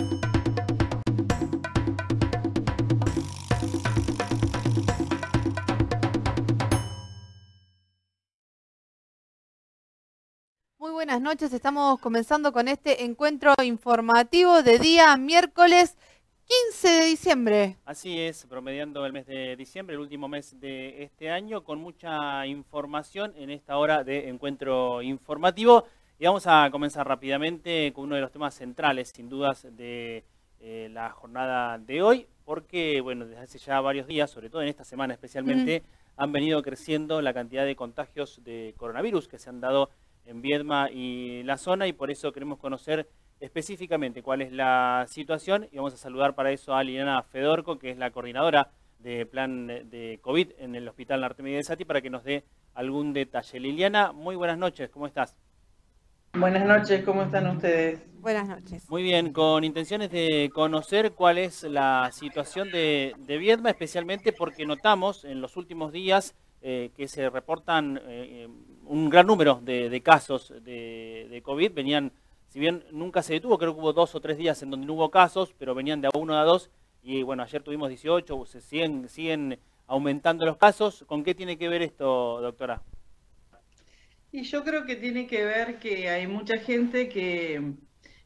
Muy buenas noches, estamos comenzando con este encuentro informativo de día miércoles 15 de diciembre. Así es, promediando el mes de diciembre, el último mes de este año, con mucha información en esta hora de encuentro informativo. Y vamos a comenzar rápidamente con uno de los temas centrales, sin dudas, de la jornada de hoy, porque, bueno, desde hace ya varios días, sobre todo en esta semana especialmente, han venido creciendo la cantidad de contagios de coronavirus que se han dado en Viedma y la zona, y por eso queremos conocer específicamente cuál es la situación, y vamos a saludar para eso a Liliana Fedorco, que es la coordinadora de plan de COVID en el Hospital Artemio de Sati, para que nos dé algún detalle. Liliana, muy buenas noches, ¿cómo estás? Buenas noches, ¿cómo están ustedes? Buenas noches. Muy bien, con intenciones de conocer cuál es la situación de Viedma, especialmente porque notamos en los últimos días que se reportan un gran número de casos de COVID. Venían, si bien nunca se detuvo, creo que hubo 2 o 3 días en donde no hubo casos, pero venían de a 1 a 2, y bueno, ayer tuvimos 18, se siguen aumentando los casos. ¿Con qué tiene que ver esto, doctora? Y yo creo que tiene que ver que hay mucha gente que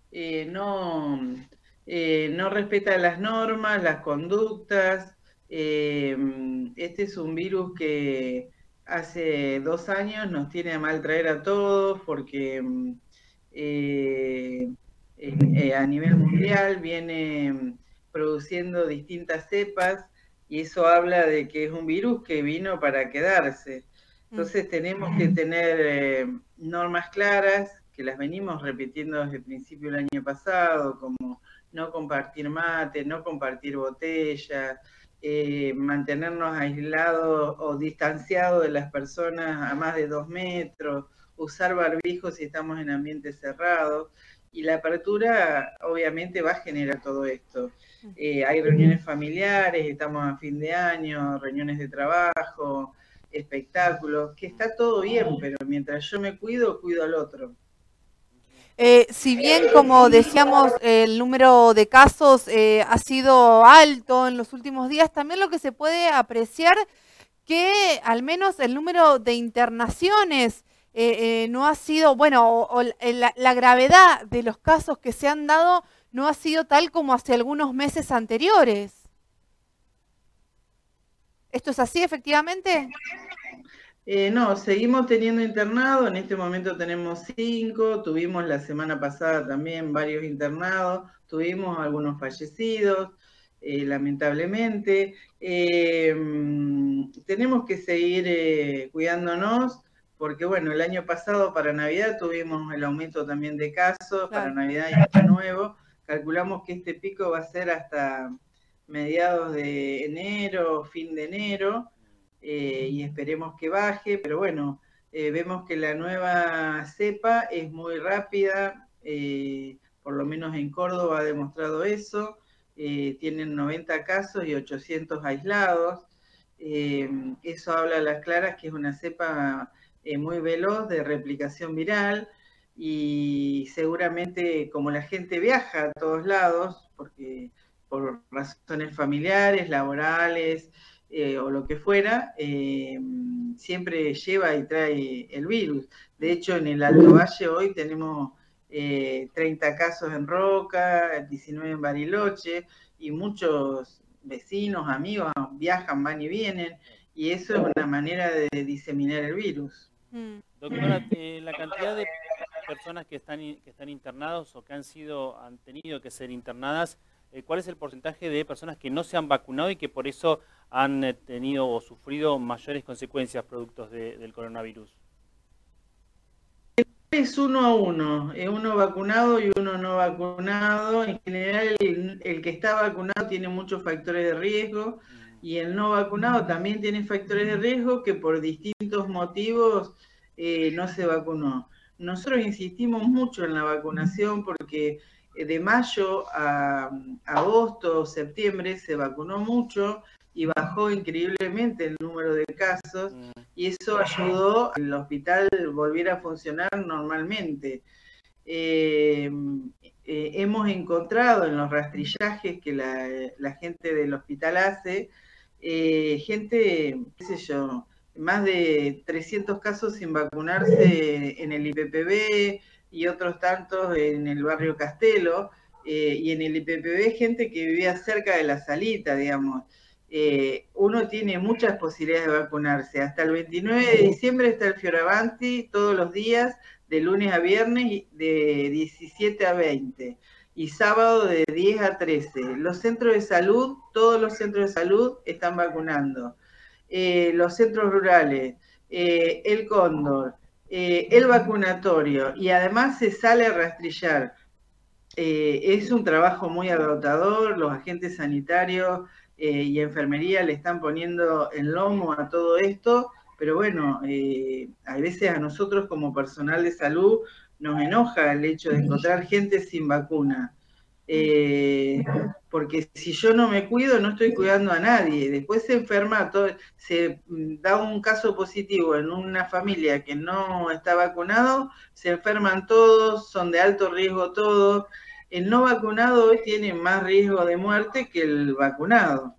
no respeta las normas, las conductas. Este es un virus que hace 2 años nos tiene a mal traer a todos porque a nivel mundial viene produciendo distintas cepas y eso habla de que es un virus que vino para quedarse. Entonces tenemos que tener normas claras, que las venimos repitiendo desde el principio del año pasado, como no compartir mate, no compartir botellas, mantenernos aislados o distanciados de las personas a más de 2 metros, usar barbijos si estamos en ambientes cerrados. Y la apertura obviamente va a generar todo esto. Hay reuniones familiares, estamos a fin de año, reuniones de trabajo, espectáculos, que está todo bien, pero mientras yo me cuido, cuido al otro. Si bien, como decíamos, el número de casos ha sido alto en los últimos días, también lo que se puede apreciar que al menos el número de internaciones no ha sido, bueno, o la gravedad de los casos que se han dado no ha sido tal como hace algunos meses anteriores. ¿Esto es así, efectivamente? No, seguimos teniendo internados, en este momento tenemos 5, tuvimos la semana pasada también varios internados, tuvimos algunos fallecidos, lamentablemente. Tenemos que seguir cuidándonos, porque bueno, el año pasado para Navidad tuvimos el aumento también de casos, para Navidad y Año Nuevo. Calculamos que este pico va a ser hasta mediados de enero, fin de enero. Y esperemos que baje, pero bueno, vemos que la nueva cepa es muy rápida, por lo menos en Córdoba ha demostrado eso, tienen 90 casos y 800 aislados, eso habla a las claras que es una cepa muy veloz de replicación viral, y seguramente como la gente viaja a todos lados, porque por razones familiares, laborales, o lo que fuera, siempre lleva y trae el virus. De hecho, en el Alto Valle hoy tenemos 30 casos en Roca, 19 en Bariloche, y muchos vecinos, amigos, viajan, van y vienen, y eso es una manera de diseminar el virus. Doctora, la cantidad de personas que están internados o que han tenido que ser internadas, ¿cuál es el porcentaje de personas que no se han vacunado y que por eso han tenido o sufrido mayores consecuencias productos del coronavirus? Es 1 a 1, uno vacunado y uno no vacunado. En general, el que está vacunado tiene muchos factores de riesgo y el no vacunado también tiene factores de riesgo que por distintos motivos no se vacunó. Nosotros insistimos mucho en la vacunación porque de mayo a agosto o septiembre se vacunó mucho y bajó increíblemente el número de casos, y eso ayudó al hospital volviera a funcionar normalmente. hemos encontrado en los rastrillajes que la gente del hospital hace, gente, qué sé yo, más de 300 casos sin vacunarse en el IPPB y otros tantos en el barrio Castelo, y en el IPPB gente que vivía cerca de la salita, digamos. Uno tiene muchas posibilidades de vacunarse. Hasta el 29 de diciembre está el Fioravanti todos los días, de lunes a viernes, de 17 a 20, y sábado de 10 a 13. Los centros de salud, todos los centros de salud están vacunando. Los centros rurales, el Cóndor, el vacunatorio, y además se sale a rastrillar. Es un trabajo muy agotador, los agentes sanitarios y enfermería le están poniendo el lomo a todo esto, pero bueno, a veces a nosotros como personal de salud nos enoja el hecho de encontrar gente sin vacuna. Porque si yo no me cuido, no estoy cuidando a nadie. Después se enferma, se da un caso positivo en una familia que no está vacunado, se enferman todos, son de alto riesgo todos. El no vacunado hoy tiene más riesgo de muerte que el vacunado.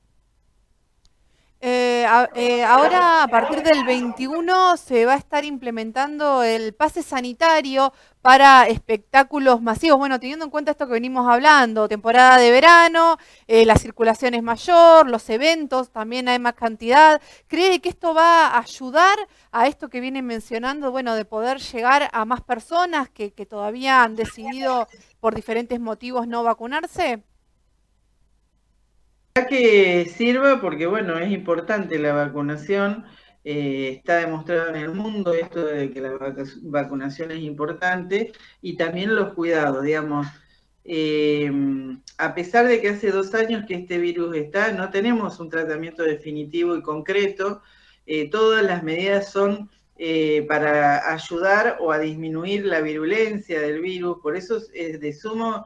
Ahora, a partir del 21, se va a estar implementando el pase sanitario para espectáculos masivos. Bueno, teniendo en cuenta esto que venimos hablando, temporada de verano, la circulación es mayor, los eventos también hay más cantidad. ¿Cree que esto va a ayudar a esto que vienen mencionando, bueno, de poder llegar a más personas que todavía han decidido por diferentes motivos no vacunarse? Que sirva porque, bueno, es importante la vacunación, está demostrado en el mundo esto de que la vacunación es importante, y también los cuidados, digamos. A pesar de que hace 2 años que este virus está, no tenemos un tratamiento definitivo y concreto, todas las medidas son para ayudar o a disminuir la virulencia del virus, por eso es de sumo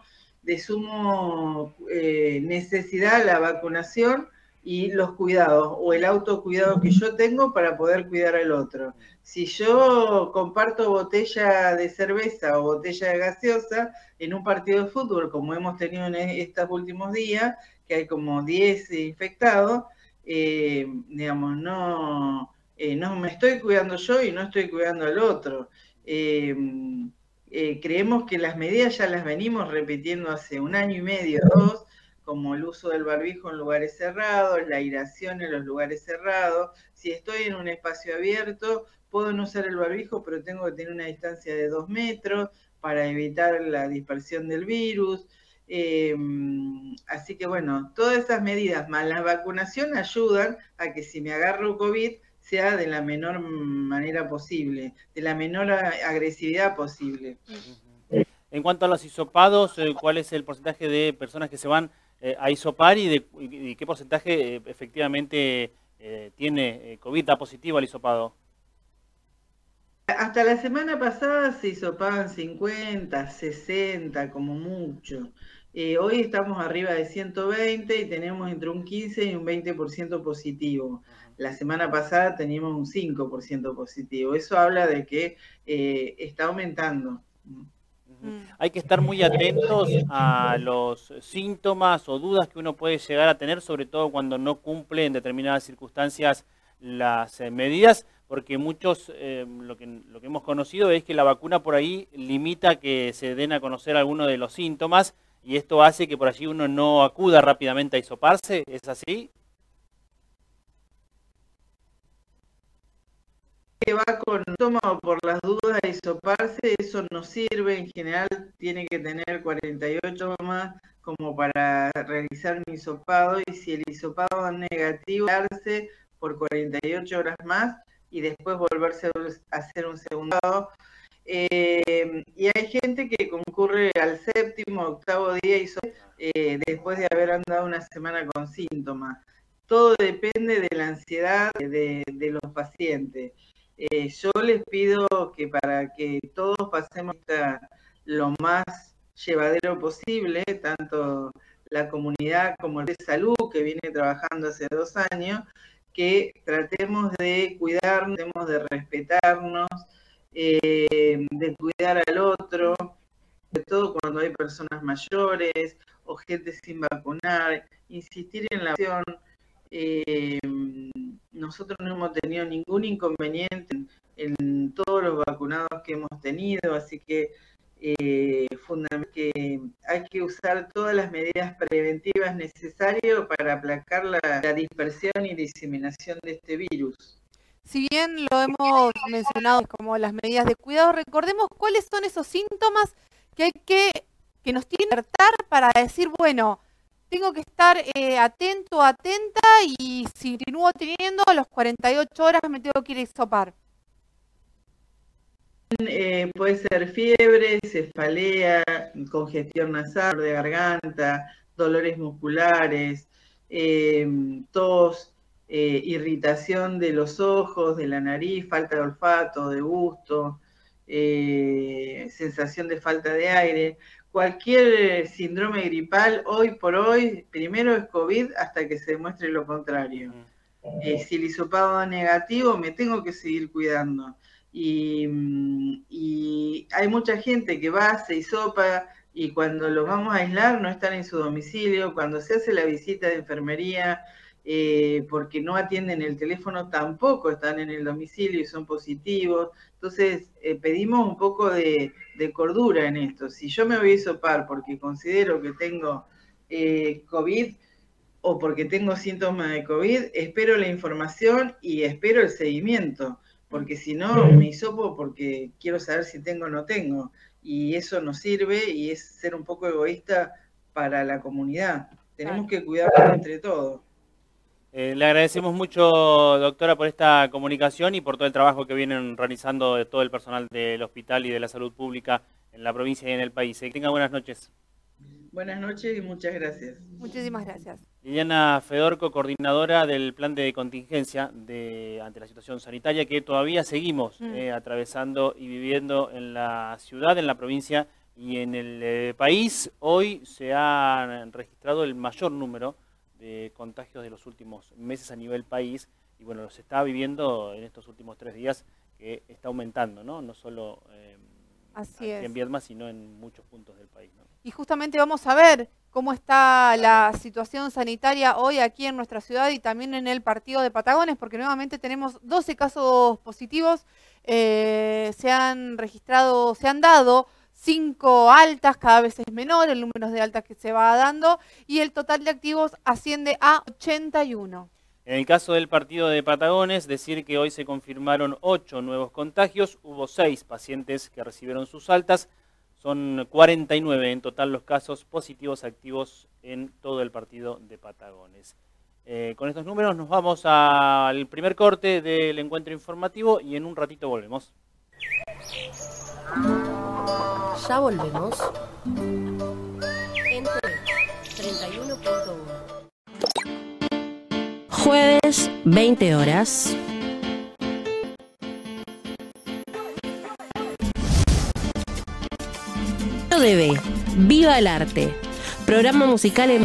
necesidad la vacunación y los cuidados, o el autocuidado que yo tengo para poder cuidar al otro. Si yo comparto botella de cerveza o botella de gaseosa en un partido de fútbol, como hemos tenido en estos últimos días, que hay como 10 infectados, digamos, no me estoy cuidando yo y no estoy cuidando al otro. Creemos que las medidas ya las venimos repitiendo hace 1 año y medio, 2, como el uso del barbijo en lugares cerrados, la aireación en los lugares cerrados. Si estoy en un espacio abierto, puedo no usar el barbijo, pero tengo que tener una distancia de 2 metros para evitar la dispersión del virus. Así que bueno, todas esas medidas más la vacunación ayudan a que si me agarro COVID sea de la menor manera posible, de la menor agresividad posible. En cuanto a los hisopados, ¿cuál es el porcentaje de personas que se van a hisopar y qué porcentaje efectivamente tiene COVID, da positivo al hisopado? Hasta la semana pasada se hisopaban 50, 60 como mucho. Hoy estamos arriba de 120 y tenemos entre un 15 y un 20% positivo. La semana pasada teníamos un 5% positivo. Eso habla de que está aumentando. Hay que estar muy atentos a los síntomas o dudas que uno puede llegar a tener, sobre todo cuando no cumple en determinadas circunstancias las medidas, porque muchos, lo que hemos conocido es que la vacuna por ahí limita que se den a conocer algunos de los síntomas y esto hace que por allí uno no acuda rápidamente a hisoparse. ¿Es así? Que va con estómago por las dudas a hisoparse, eso no sirve, en general tiene que tener 48 más como para realizar un hisopado, y si el hisopado es negativo, darse por 48 horas más y después volverse a hacer un segundo. Y hay gente que concurre al 7º, 8º día después de haber andado una semana con síntomas. Todo depende de la ansiedad de los pacientes. Yo les pido que para que todos pasemos lo más llevadero posible, tanto la comunidad como el de salud, que viene trabajando hace 2 años, que tratemos de cuidarnos, tratemos de respetarnos, de cuidar al otro. sobre todo cuando hay personas mayores o gente sin vacunar, insistir en la vacunación. Nosotros no hemos tenido ningún inconveniente en todos los vacunados que hemos tenido, así que que hay que usar todas las medidas preventivas necesarias para aplacar la dispersión y diseminación de este virus. Si bien lo hemos mencionado como las medidas de cuidado, recordemos cuáles son esos síntomas que nos tienen que alertar para decir, bueno, tengo que estar atento, atenta, y si continúo teniendo, a las 48 horas me tengo que ir a hisopar. Puede ser fiebre, cefalea, congestión nasal, de garganta, dolores musculares, tos, irritación de los ojos, de la nariz, falta de olfato, de gusto, sensación de falta de aire. Cualquier síndrome gripal, hoy por hoy, primero es COVID hasta que se demuestre lo contrario. Si el hisopado da negativo, me tengo que seguir cuidando. Y hay mucha gente que va, se hisopa, y cuando los vamos a aislar no están en su domicilio. Cuando se hace la visita de enfermería, porque no atienden el teléfono, tampoco están en el domicilio y son positivos. Entonces pedimos un poco de cordura en esto. Si yo me voy a hisopar porque considero que tengo COVID o porque tengo síntomas de COVID, espero la información y espero el seguimiento, porque si no me hisopo porque quiero saber si tengo o no tengo, y eso no sirve y es ser un poco egoísta para la comunidad. Tenemos que cuidarnos entre todos. Le agradecemos mucho, doctora, por esta comunicación y por todo el trabajo que vienen realizando todo el personal del hospital y de la salud pública en la provincia y en el país. Que tenga buenas noches. Buenas noches y muchas gracias. Muchísimas gracias. Liliana Fedorco, coordinadora del plan de contingencia ante la situación sanitaria que todavía seguimos atravesando y viviendo en la ciudad, en la provincia y en el país. Hoy se ha registrado el mayor número de contagios de los últimos meses a nivel país, y bueno, se está viviendo en estos últimos 3 días, que está aumentando, ¿no? Solo aquí en Viedma, sino en muchos puntos del país, ¿no? Y justamente vamos a ver cómo está la situación sanitaria hoy aquí en nuestra ciudad y también en el partido de Patagones, porque nuevamente tenemos 12 casos positivos, se han dado 5 altas, cada vez es menor el número de altas que se va dando, y el total de activos asciende a 81. En el caso del partido de Patagones, decir que hoy se confirmaron 8 nuevos contagios, hubo 6 pacientes que recibieron sus altas, son 49 en total los casos positivos activos en todo el partido de Patagones. Con estos números nos vamos al primer corte del encuentro informativo y en un ratito volvemos. Ya volvemos. Entre 31.1. Jueves, 20 horas. Viva el arte. Programa musical en